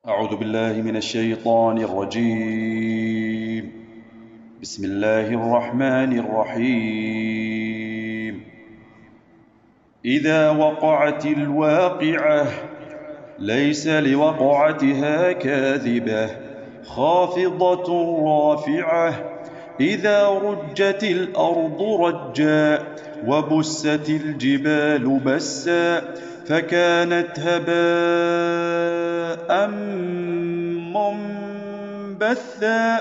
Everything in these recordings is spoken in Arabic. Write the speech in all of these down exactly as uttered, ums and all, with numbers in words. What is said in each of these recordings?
أعوذ بالله من الشيطان الرجيم. بسم الله الرحمن الرحيم. إذا وقعت الواقعة ليس لوقعتها كاذبة خافضة رافعة إذا رجت الأرض رجا وبست الجبال بسا فكانت هباء منبثا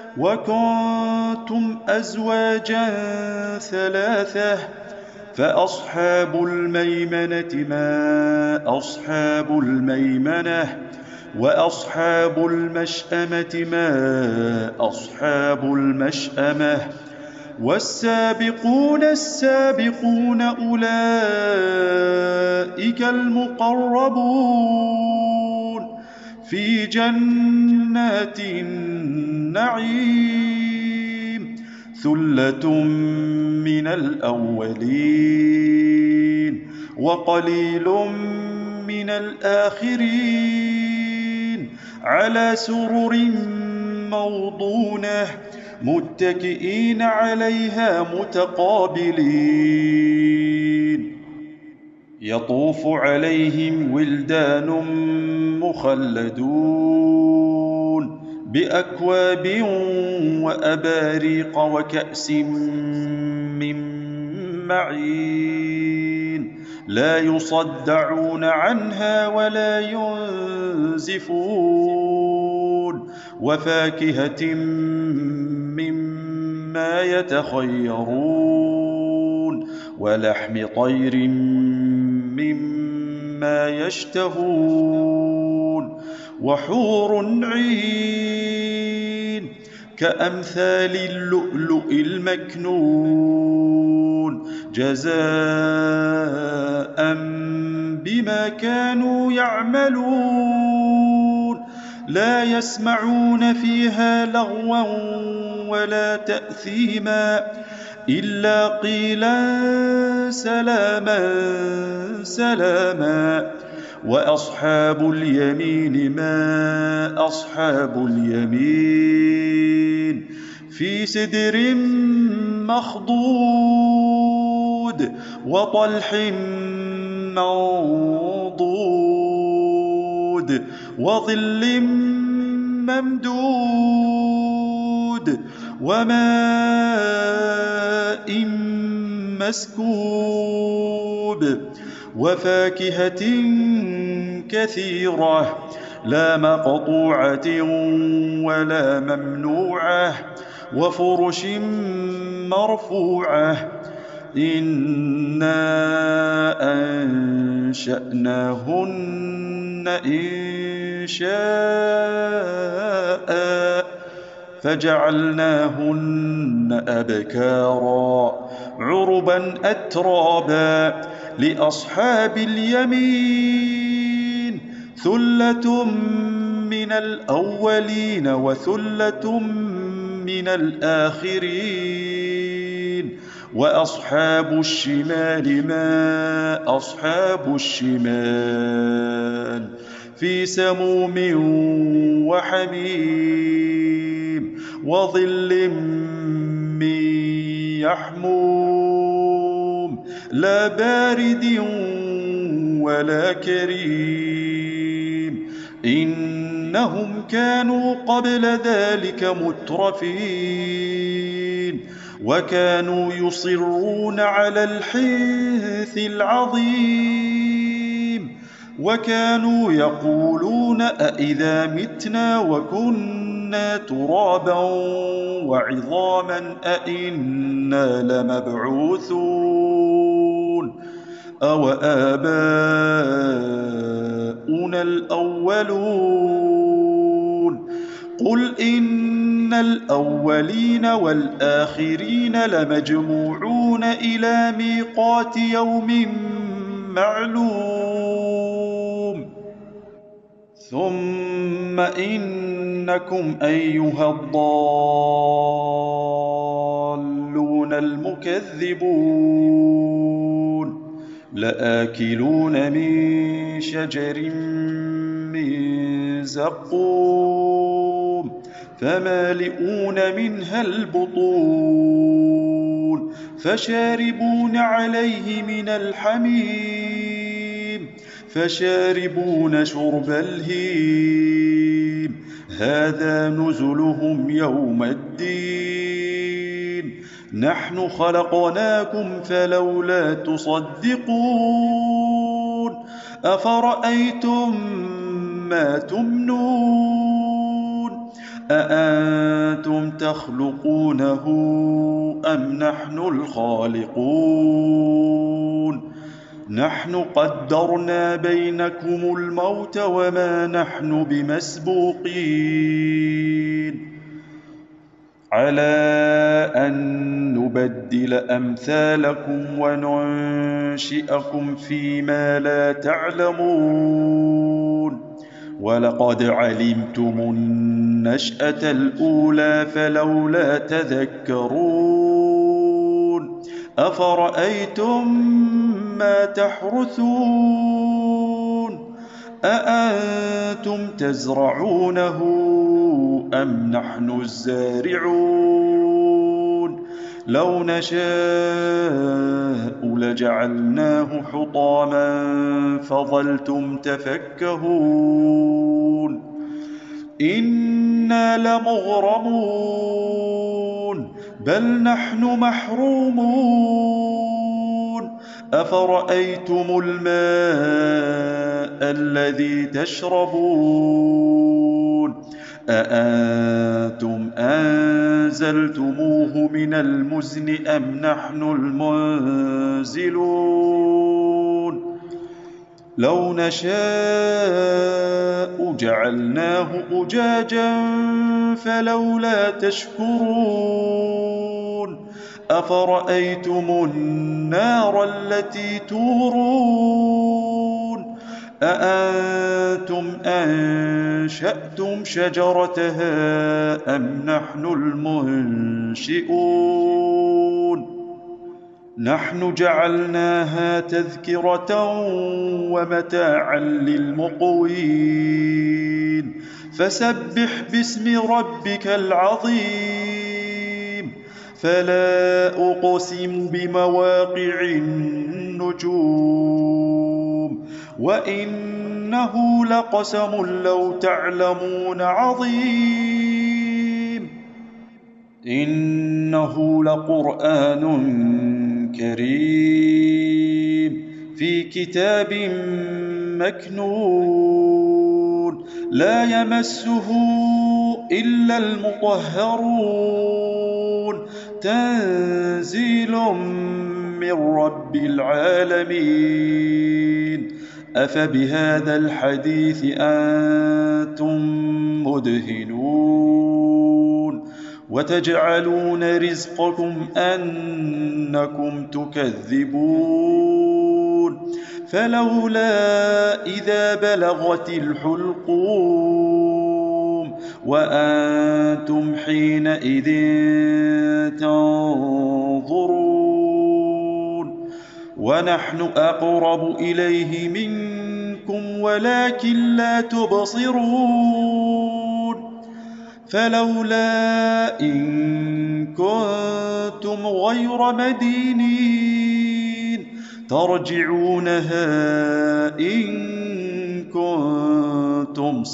وكنتم أزواجا ثلاثة فأصحاب الميمنة ما أصحاب الميمنة وأصحاب المشأمة ما أصحاب المشأمة والسابقون السابقون أولئك المقربون في جنات النعيم ثلة من الأولين وقليل من الآخرين على سرر موضونة متكئين عليها متقابلين يطوف عليهم ولدان مخلدون بأكواب وأباريق وكأس من معين لا يصدعون عنها ولا ينزفون وفاكهة مما يتخيرون ولحم طير مما يشتهون وحور عين كأمثال اللؤلؤ المكنون جزاء بما كانوا يعملون لا يسمعون فيها لغوا ولا تأثيما إلا قيلا سلاما سلاما وأصحاب اليمين ما أصحاب اليمين في سدر مخضود وطلح منضود وظل ممدود وماء مسكوب وفاكهة كثيرة لا مقطوعة ولا ممنوعة وفرش مرفوعة إنا أنشأناهن إنشاء فجعلناهن أبكارا عربا أترابا لأصحاب اليمين ثلة من الأولين وثلة من الآخرين وأصحاب الشمال ما أصحاب الشمال في سموم وحميم وظل من يحموم لا بارد ولا كريم إنهم كانوا قبل ذلك مترفين وكانوا يصرون على الحنث العظيم وكانوا يقولون أئذا متنا وكنا ترابا وعظاما أئنا لمبعوثون أو آباؤنا الأولون قل إن الأولين والآخرين لمجموعون إلى ميقات يوم معلوم ثم إنكم أيها الضالون المكذبون لآكلون من شجر من زقوم فمالئون منها البطون فشاربون عليه من الحميم فشاربون شرب الهيم هذا نزلهم يوم الدين نحن خلقناكم فلولا تصدقون أفرأيتم ما تمنون أأنتم تخلقونه أم نحن الخالقون نحن قدرنا بينكم الموت وما نحن بمسبوقين على أن نبدل أمثالكم وننشئكم فيما لا تعلمون ولقد علمتم النشأة الأولى فلولا تذكرون أفرأيتم ما تحرثون أأنتم تزرعونه أم نحن الزارعون لو نشاء لجعلناه حطاما فظلتم تفكهون إنا لمغرمون بل نحن محرومون أفرأيتم الماء الذي تشربون أأنتم أنزلتموه من المزن أم نحن المنزلون لو نشاء جعلناه أجاجا فلولا تشكرون أفرأيتم النار التي تورون أأنتم أنشأتم شجرتها أم نحن المنشئون نحن جعلناها تذكرة ومتاعا للمقوين فسبح باسم ربك العظيم فلا أقسم بمواقع النجوم وإنه لقسم لو تعلمون عظيم إنه لقرآن كريم في كتاب مكنون لا يمسه إلا المطهرون تنزيل من رب العالمين أفبهذا الحديث أنتم مدهنون وتجعلون رزقكم أنكم تكذبون فلولا إذا بلغت الحلقوم وأنتم حينئذ تنظرون ونحن أقرب إليه منكم ولكن لا تبصرون فلولا إن كنتم غير مدينين ترجعونها إن كنتم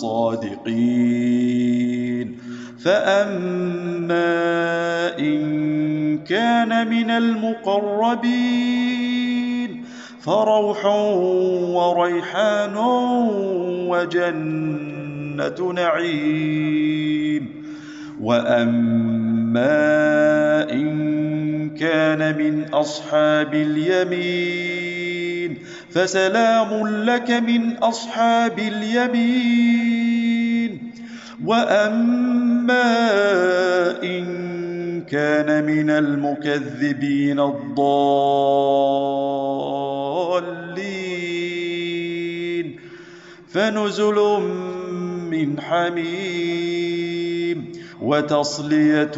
صادقين فأما إن كان من المقربين فروح وريحان وجنة نعيم وأما إن كان من أصحاب اليمين فسلام لك من أصحاب اليمين وأما إن كان من المكذبين الضالين فنزل من حميم وتصلية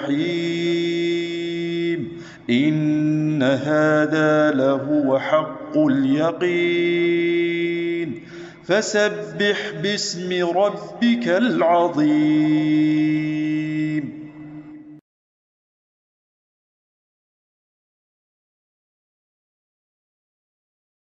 جحيم إن هذا لهو حق اليقين فسبح باسم ربك العظيم